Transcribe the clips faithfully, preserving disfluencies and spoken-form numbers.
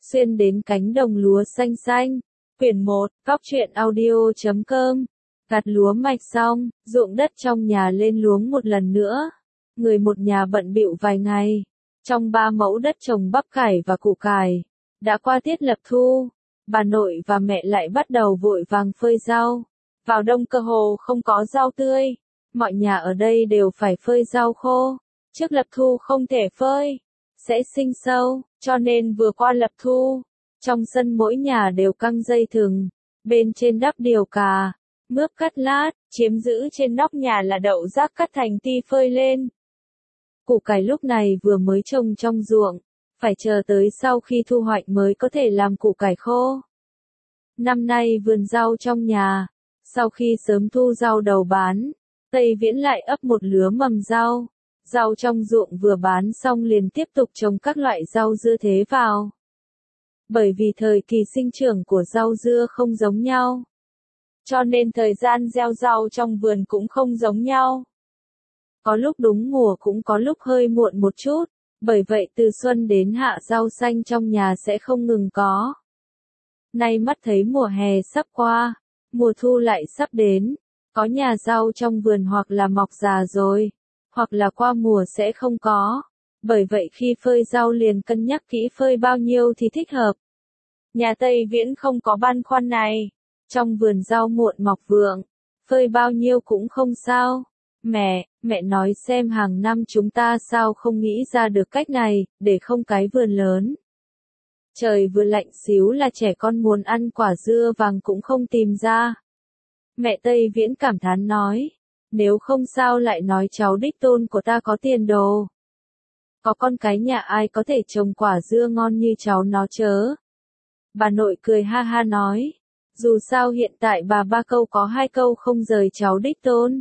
xuyên đến cánh đồng lúa xanh xanh. Quyển một, Cóc truyện audio chấm com. Gặt lúa mạch xong, ruộng đất trong nhà lên luống một lần nữa. Người một nhà bận bịu vài ngày. Trong ba mẫu đất trồng bắp cải và củ cải, đã qua tiết lập thu, bà nội và mẹ lại bắt đầu vội vàng phơi rau. Vào đông cơ hồ không có rau tươi, mọi nhà ở đây đều phải phơi rau khô. Trước lập thu không thể phơi, sẽ sinh sâu, cho nên vừa qua lập thu, trong sân mỗi nhà đều căng dây thừng, bên trên đắp điều cà, mướp cắt lát, chiếm giữ trên nóc nhà là đậu rác cắt thành ti phơi lên. Củ cải lúc này vừa mới trồng trong ruộng, phải chờ tới sau khi thu hoạch mới có thể làm củ cải khô. Năm nay vườn rau trong nhà, sau khi sớm thu rau đầu bán, Tây Viễn lại ấp một lứa mầm rau. Rau trong ruộng vừa bán xong liền tiếp tục trồng các loại rau dưa thế vào. Bởi vì thời kỳ sinh trưởng của rau dưa không giống nhau, cho nên thời gian gieo rau trong vườn cũng không giống nhau. Có lúc đúng mùa cũng có lúc hơi muộn một chút, bởi vậy từ xuân đến hạ rau xanh trong nhà sẽ không ngừng có. Nay mắt thấy mùa hè sắp qua, mùa thu lại sắp đến, có nhà rau trong vườn hoặc là mọc già rồi, hoặc là qua mùa sẽ không có. Bởi vậy khi phơi rau liền cân nhắc kỹ phơi bao nhiêu thì thích hợp. Nhà Tây Viễn không có băn khoăn này. Trong vườn rau muộn mọc vượng, phơi bao nhiêu cũng không sao. Mẹ, mẹ nói xem hàng năm chúng ta sao không nghĩ ra được cách này, để không cái vườn lớn. Trời vừa lạnh xíu là trẻ con muốn ăn quả dưa vàng cũng không tìm ra. Mẹ Tây Viễn cảm thán nói, nếu không sao lại nói cháu đích tôn của ta có tiền đồ. Có con cái nhà ai có thể trồng quả dưa ngon như cháu nó chớ. Bà nội cười ha ha nói, dù sao hiện tại bà ba câu có hai câu không rời cháu đích tôn.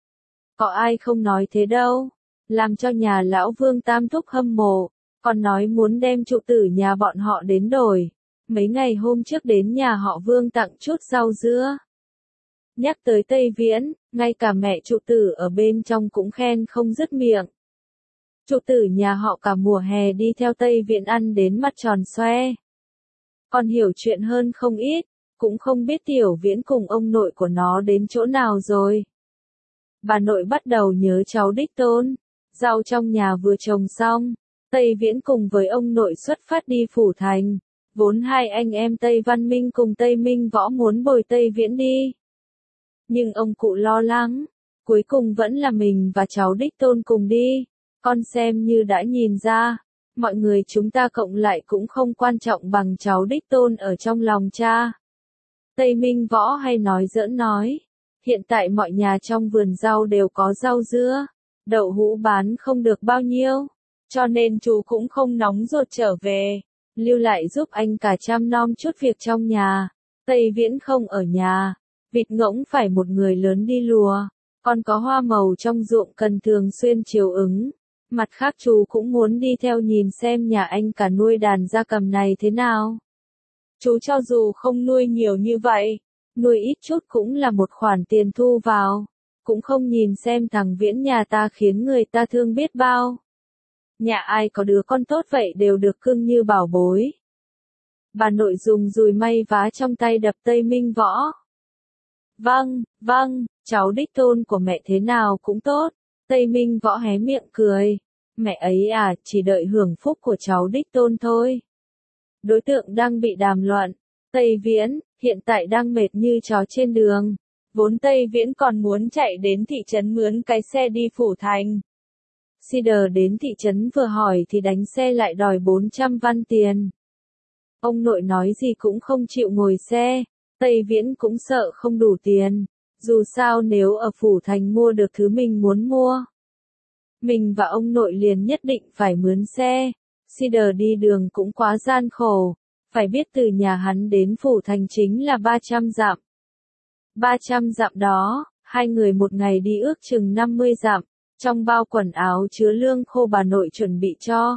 Có ai không nói thế đâu, làm cho nhà lão Vương Tam Thúc hâm mộ, còn nói muốn đem trụ tử nhà bọn họ đến đổi. Mấy ngày hôm trước đến nhà họ Vương tặng chút rau dưa. Nhắc tới Tây Viễn, ngay cả mẹ trụ tử ở bên trong cũng khen không dứt miệng. Trụ tử nhà họ cả mùa hè đi theo Tây Viễn ăn đến mặt tròn xoe. Còn hiểu chuyện hơn không ít, cũng không biết Tiểu Viễn cùng ông nội của nó đến chỗ nào rồi. Bà nội bắt đầu nhớ cháu đích tôn. Rau trong nhà vừa trồng xong, Tây Viễn cùng với ông nội xuất phát đi Phủ Thành. Vốn hai anh em Tây Văn Minh cùng Tây Minh Võ muốn bồi Tây Viễn đi. Nhưng ông cụ lo lắng, cuối cùng vẫn là mình và cháu đích tôn cùng đi. Con xem như đã nhìn ra, mọi người chúng ta cộng lại cũng không quan trọng bằng cháu đích tôn ở trong lòng cha. Tây Minh Võ hay nói giỡn nói, hiện tại mọi nhà trong vườn rau đều có rau dưa, đậu hũ bán không được bao nhiêu, cho nên chú cũng không nóng ruột trở về, lưu lại giúp anh cả chăm nom chút việc trong nhà. Tây Viễn không ở nhà, vịt ngỗng phải một người lớn đi lùa, còn có hoa màu trong ruộng cần thường xuyên chiều ứng. Mặt khác chú cũng muốn đi theo nhìn xem nhà anh cả nuôi đàn gia cầm này thế nào. Chú cho dù không nuôi nhiều như vậy, nuôi ít chút cũng là một khoản tiền thu vào, cũng không nhìn xem thằng Viễn nhà ta khiến người ta thương biết bao. Nhà ai có đứa con tốt vậy đều được cưng như bảo bối. Bà nội dùng dùi may vá trong tay đập Tây Minh Võ. Vâng, vâng, cháu đích tôn của mẹ thế nào cũng tốt. Tây Minh Võ hé miệng cười. Mẹ ấy à, chỉ đợi hưởng phúc của cháu đích tôn thôi. Đối tượng đang bị đàm luận. Tây Viễn, hiện tại đang mệt như chó trên đường. Vốn Tây Viễn còn muốn chạy đến thị trấn mướn cái xe đi Phủ Thành. Cider đến thị trấn vừa hỏi thì đánh xe lại đòi bốn trăm văn tiền. Ông nội nói gì cũng không chịu ngồi xe. Tây Viễn cũng sợ không đủ tiền. Dù sao nếu ở Phủ Thành mua được thứ mình muốn mua, mình và ông nội liền nhất định phải mướn xe. Cider đi đường cũng quá gian khổ. Phải biết từ nhà hắn đến Phủ Thành chính là ba trăm dặm. ba trăm dặm đó, hai người một ngày đi ước chừng năm mươi dặm. Trong bao quần áo chứa lương khô bà nội chuẩn bị cho.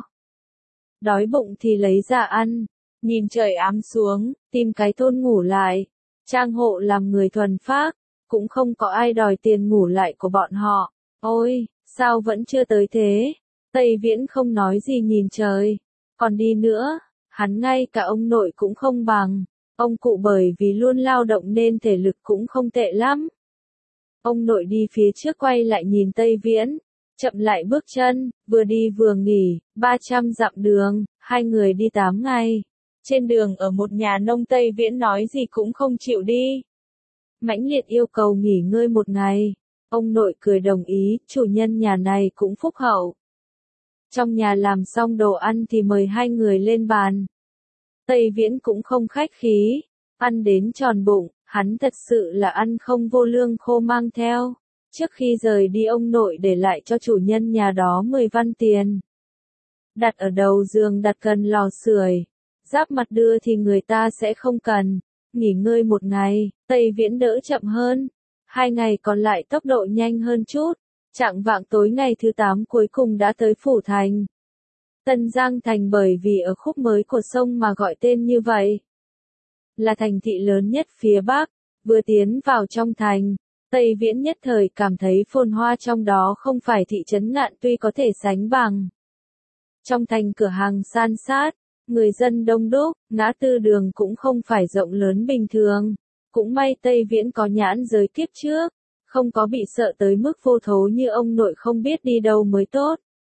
Đói bụng thì lấy ra ăn. Nhìn trời ám xuống, tìm cái thôn ngủ lại. Trang hộ làm người thuần phác, cũng không có ai đòi tiền ngủ lại của bọn họ. Ôi, sao vẫn chưa tới thế? Tây Viễn không nói gì nhìn trời. Còn đi nữa, hắn ngay cả ông nội cũng không bằng. Ông cụ bởi vì luôn lao động nên thể lực cũng không tệ lắm. Ông nội đi phía trước quay lại nhìn Tây Viễn, chậm lại bước chân, vừa đi vừa nghỉ, ba trăm dặm đường, hai người đi tám ngày. Trên đường ở một nhà nông Tây Viễn nói gì cũng không chịu đi. Mãnh liệt yêu cầu nghỉ ngơi một ngày. Ông nội cười đồng ý, chủ nhân nhà này cũng phúc hậu. Trong nhà làm xong đồ ăn thì mời hai người lên bàn. Tây Viễn cũng không khách khí, ăn đến tròn bụng, hắn thật sự là ăn không vô lương khô mang theo. Trước khi rời đi ông nội để lại cho chủ nhân nhà đó mười văn tiền. Đặt ở đầu giường đặt gần lò sưởi, giáp mặt đưa thì người ta sẽ không cần. Nghỉ ngơi một ngày, Tây Viễn đỡ chậm hơn. Hai ngày còn lại tốc độ nhanh hơn chút. Chạng vạng tối ngày thứ tám cuối cùng đã tới Phủ Thành. Tân Giang Thành bởi vì ở khúc mới của sông mà gọi tên như vậy. Là thành thị lớn nhất phía Bắc, vừa tiến vào trong thành, Tây Viễn nhất thời cảm thấy phồn hoa trong đó không phải thị trấn Ngạn Tuy có thể sánh bằng. Trong thành cửa hàng san sát, người dân đông đúc, ngã tư đường cũng không phải rộng lớn bình thường. Cũng may Tây Viễn có nhãn giới kiếp trước, không có bị sợ tới mức vô thố như ông nội không biết đi đâu mới tốt.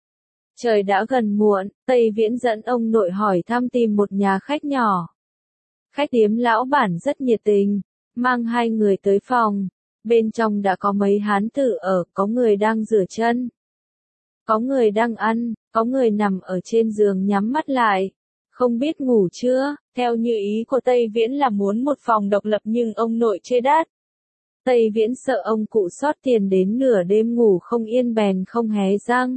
Trời đã gần muộn, Tây Viễn dẫn ông nội hỏi thăm tìm một nhà khách nhỏ. Khách điếm lão bản rất nhiệt tình, mang hai người tới phòng. Bên trong đã có mấy hán tử ở, có người đang rửa chân. Có người đang ăn, có người nằm ở trên giường nhắm mắt lại. Không biết ngủ chưa, theo như ý của Tây Viễn là muốn một phòng độc lập nhưng ông nội chê đắt. Tây Viễn sợ ông cụ sót tiền đến nửa đêm ngủ không yên bèn không hé răng.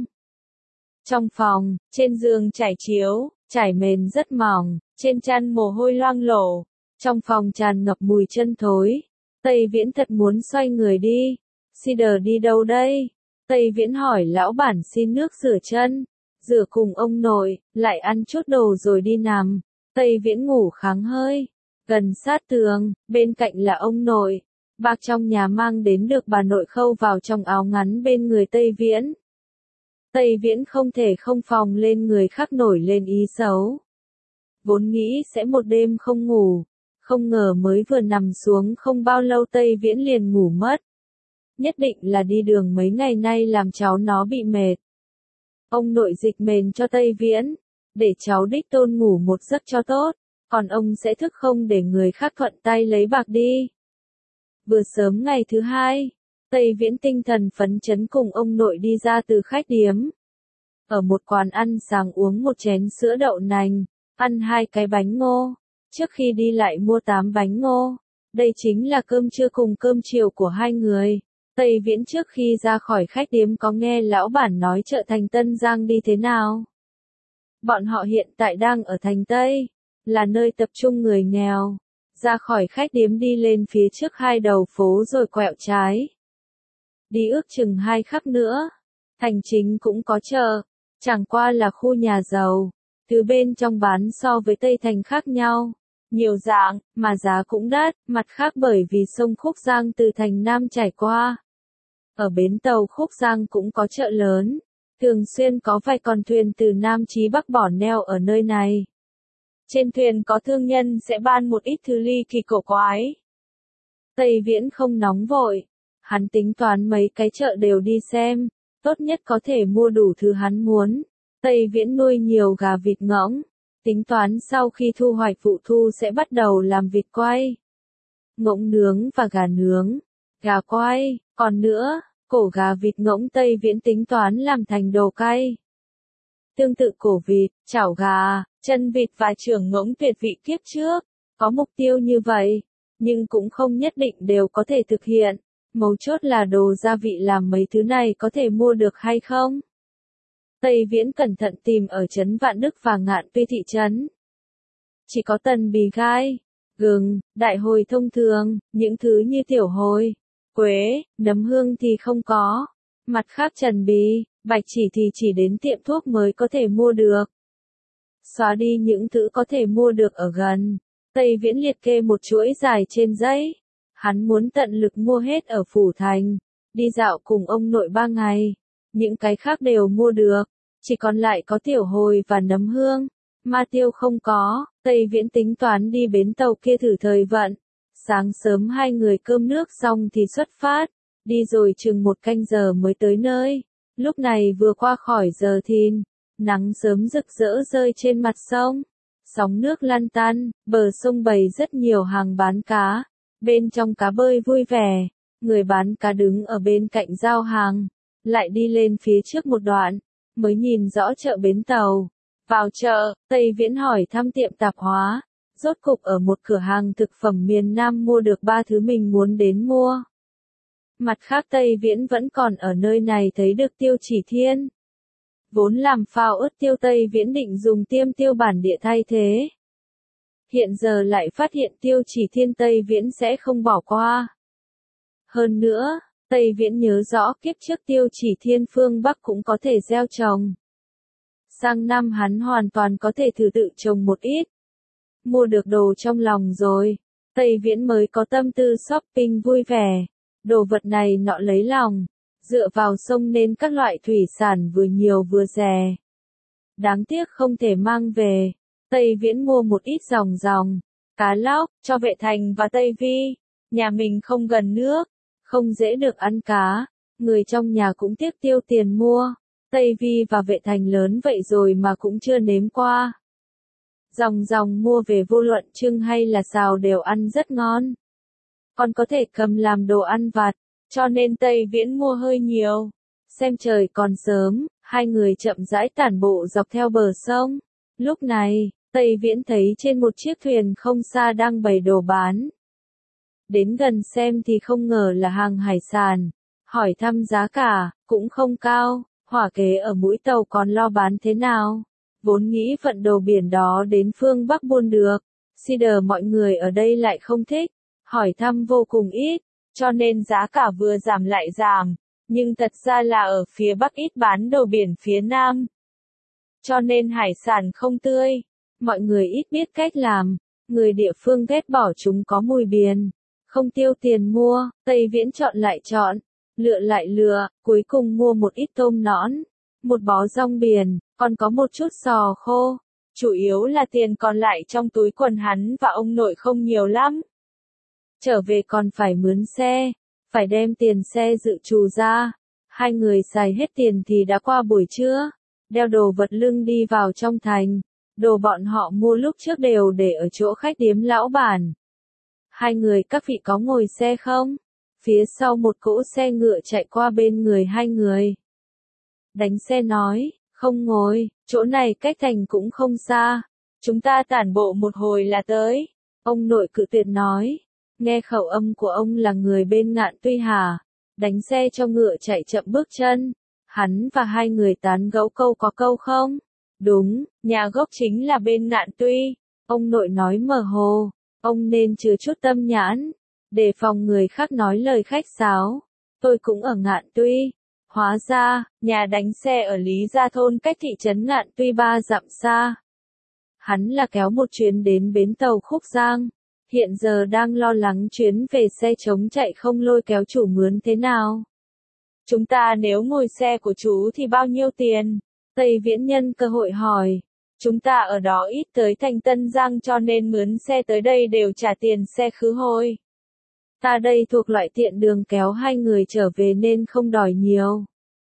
Trong phòng, trên giường trải chiếu, trải mền rất mỏng, trên chăn mồ hôi loang lổ. Trong phòng tràn ngập mùi chân thối. Tây Viễn thật muốn xoay người đi. Cider đi đâu đây? Tây Viễn hỏi lão bản xin nước rửa chân. Rửa cùng ông nội, lại ăn chút đồ rồi đi nằm. Tây Viễn ngủ kháng hơi. Gần sát tường, bên cạnh là ông nội. Bạc trong nhà mang đến được bà nội khâu vào trong áo ngắn bên người Tây Viễn. Tây Viễn không thể không phòng lên người khác nổi lên ý xấu. Vốn nghĩ sẽ một đêm không ngủ. Không ngờ mới vừa nằm xuống không bao lâu Tây Viễn liền ngủ mất. Nhất định là đi đường mấy ngày nay làm cháu nó bị mệt. Ông nội dịch mền cho Tây Viễn, để cháu đích tôn ngủ một giấc cho tốt, còn ông sẽ thức không để người khác thuận tay lấy bạc đi. Vừa sớm ngày thứ hai, Tây Viễn tinh thần phấn chấn cùng ông nội đi ra từ khách điếm. Ở một quán ăn sáng uống một chén sữa đậu nành, ăn hai cái bánh ngô. Trước khi đi lại mua tám bánh ngô. Đây chính là cơm trưa cùng cơm chiều của hai người. Tây Viễn trước khi ra khỏi khách điếm có nghe lão bản nói chợ thành Tân Giang đi thế nào. Bọn họ hiện tại đang ở thành Tây, là nơi tập trung người nghèo. Ra khỏi khách điếm đi lên phía trước hai đầu phố rồi quẹo trái. Đi ước chừng hai khắc nữa. Thành chính cũng có chợ, chẳng qua là khu nhà giàu. Thứ bên trong bán so với Tây Thành khác nhau. Nhiều dạng, mà giá cũng đắt, mặt khác bởi vì sông Khúc Giang từ thành Nam chảy qua. Ở bến tàu Khúc Giang cũng có chợ lớn, thường xuyên có vài con thuyền từ Nam chí Bắc bỏ neo ở nơi này. Trên thuyền có thương nhân sẽ ban một ít thứ ly kỳ cổ quái. Tây Viễn không nóng vội, hắn tính toán mấy cái chợ đều đi xem, tốt nhất có thể mua đủ thứ hắn muốn. Tây Viễn nuôi nhiều gà vịt ngỗng, tính toán sau khi thu hoạch vụ thu sẽ bắt đầu làm vịt quay, ngỗng nướng và gà nướng, gà quay, còn nữa, cổ gà vịt ngỗng Tây Viễn tính toán làm thành đồ cay. Tương tự cổ vịt, chảo gà, chân vịt và trưởng ngỗng tuyệt vị kiếp trước, có mục tiêu như vậy, nhưng cũng không nhất định đều có thể thực hiện, mấu chốt là đồ gia vị làm mấy thứ này có thể mua được hay không. Tây Viễn cẩn thận tìm ở trấn Vạn Đức và Ngạn Tuy thị trấn. Chỉ có tần bì gai, gừng, đại hồi thông thường, những thứ như tiểu hồi, quế, nấm hương thì không có. Mặt khác trần bì, bạch chỉ thì chỉ đến tiệm thuốc mới có thể mua được. Xóa đi những thứ có thể mua được ở gần. Tây Viễn liệt kê một chuỗi dài trên giấy. Hắn muốn tận lực mua hết ở Phủ Thành. Đi dạo cùng ông nội ba ngày. Những cái khác đều mua được. Chỉ còn lại có tiểu hồi và nấm hương. Ma Tiêu không có, Tây Viễn tính toán đi bến tàu kia thử thời vận. Sáng sớm hai người cơm nước xong thì xuất phát, đi rồi chừng một canh giờ mới tới nơi. Lúc này vừa qua khỏi giờ thìn, nắng sớm rực rỡ rơi trên mặt sông. Sóng nước lăn tăn, bờ sông bày rất nhiều hàng bán cá. Bên trong cá bơi vui vẻ, người bán cá đứng ở bên cạnh giao hàng. Lại đi lên phía trước một đoạn, mới nhìn rõ chợ bến tàu. Vào chợ, Tây Viễn hỏi thăm tiệm tạp hóa. Rốt cục ở một cửa hàng thực phẩm miền Nam mua được ba thứ mình muốn đến mua. Mặt khác Tây Viễn vẫn còn ở nơi này thấy được tiêu chỉ thiên. Vốn làm phao ớt tiêu Tây Viễn định dùng tiêm tiêu bản địa thay thế. Hiện giờ lại phát hiện tiêu chỉ thiên Tây Viễn sẽ không bỏ qua. Hơn nữa, Tây Viễn nhớ rõ kiếp trước tiêu chỉ thiên phương Bắc cũng có thể gieo trồng. Sang năm hắn hoàn toàn có thể thử tự trồng một ít. Mua được đồ trong lòng rồi, Tây Viễn mới có tâm tư shopping vui vẻ. Đồ vật này nọ lấy lòng, dựa vào sông nên các loại thủy sản vừa nhiều vừa rẻ. Đáng tiếc không thể mang về, Tây Viễn mua một ít ròng ròng, cá lóc, cho Vệ Thành và Tây Vi. Nhà mình không gần nước, không dễ được ăn cá, người trong nhà cũng tiếc tiêu tiền mua. Tây Vi và Vệ Thành lớn vậy rồi mà cũng chưa nếm qua. Ròng ròng mua về vô luận trưng hay là xào đều ăn rất ngon. Còn có thể cầm làm đồ ăn vặt, cho nên Tây Viễn mua hơi nhiều. Xem trời còn sớm, hai người chậm rãi tản bộ dọc theo bờ sông. Lúc này, Tây Viễn thấy trên một chiếc thuyền không xa đang bày đồ bán. Đến gần xem thì không ngờ là hàng hải sản. Hỏi thăm giá cả, cũng không cao, hỏa kế ở mũi tàu còn lo bán thế nào. Vốn nghĩ vận đồ biển đó đến phương Bắc buôn được, Cider mọi người ở đây lại không thích, hỏi thăm vô cùng ít, cho nên giá cả vừa giảm lại giảm, nhưng thật ra là ở phía Bắc ít bán đồ biển phía Nam. Cho nên hải sản không tươi, mọi người ít biết cách làm, người địa phương ghét bỏ chúng có mùi biển, không tiêu tiền mua. Tây Viễn chọn lại chọn, lựa lại lựa, cuối cùng mua một ít tôm nõn, một bó rong biển, còn có một chút sò khô. Chủ yếu là tiền còn lại trong túi quần hắn và ông nội không nhiều lắm. Trở về còn phải mướn xe, phải đem tiền xe dự trù ra. Hai người xài hết tiền thì đã qua buổi trưa, đeo đồ vật lưng đi vào trong thành. Đồ bọn họ mua lúc trước đều để ở chỗ khách điếm lão bản. Hai người các vị có ngồi xe không? Phía sau một cỗ xe ngựa chạy qua bên người hai người. Đánh xe nói, không ngồi, chỗ này cách thành cũng không xa. Chúng ta tản bộ một hồi là tới. Ông nội cự tuyệt nói. Nghe khẩu âm của ông là người bên Ngạn Tuy hả? Đánh xe cho ngựa chạy chậm bước chân. Hắn và hai người tán gẫu câu có câu không? Đúng, nhà gốc chính là bên Ngạn Tuy. Ông nội nói mơ hồ. Ông nên chứa chút tâm nhãn, đề phòng người khác nói lời khách sáo. Tôi cũng ở Ngạn Tuy. Hóa ra, nhà đánh xe ở Lý Gia Thôn cách thị trấn Ngạn Tuy ba dặm xa. Hắn là kéo một chuyến đến bến tàu Khúc Giang. Hiện giờ đang lo lắng chuyến về xe chống chạy không lôi kéo chủ mướn thế nào. Chúng ta nếu ngồi xe của chú thì bao nhiêu tiền? Tây Viễn nhân cơ hội hỏi. Chúng ta ở đó ít tới thành Tân Giang cho nên mướn xe tới đây đều trả tiền xe khứ hồi. Ta đây thuộc loại tiện đường kéo hai người trở về nên không đòi nhiều.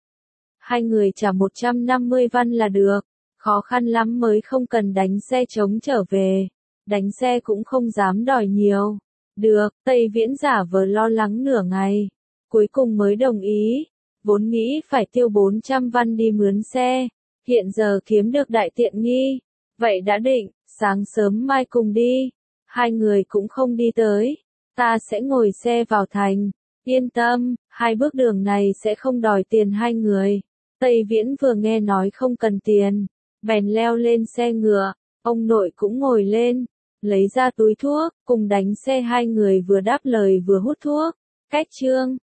Hai người trả một trăm năm mươi văn là được, khó khăn lắm mới không cần đánh xe chống trở về. Đánh xe cũng không dám đòi nhiều. Được, Tây Viễn giả vờ lo lắng nửa ngày. Cuối cùng mới đồng ý. Vốn nghĩ phải tiêu bốn trăm văn đi mướn xe. Hiện giờ kiếm được đại tiện nghi. Vậy đã định, sáng sớm mai cùng đi. Hai người cũng không đi tới. Ta sẽ ngồi xe vào thành. Yên tâm, hai bước đường này sẽ không đòi tiền hai người. Tây Viễn vừa nghe nói không cần tiền. Bèn leo lên xe ngựa. Ông nội cũng ngồi lên. Lấy ra túi thuốc, cùng đánh xe hai người vừa đáp lời vừa hút thuốc. Cách chương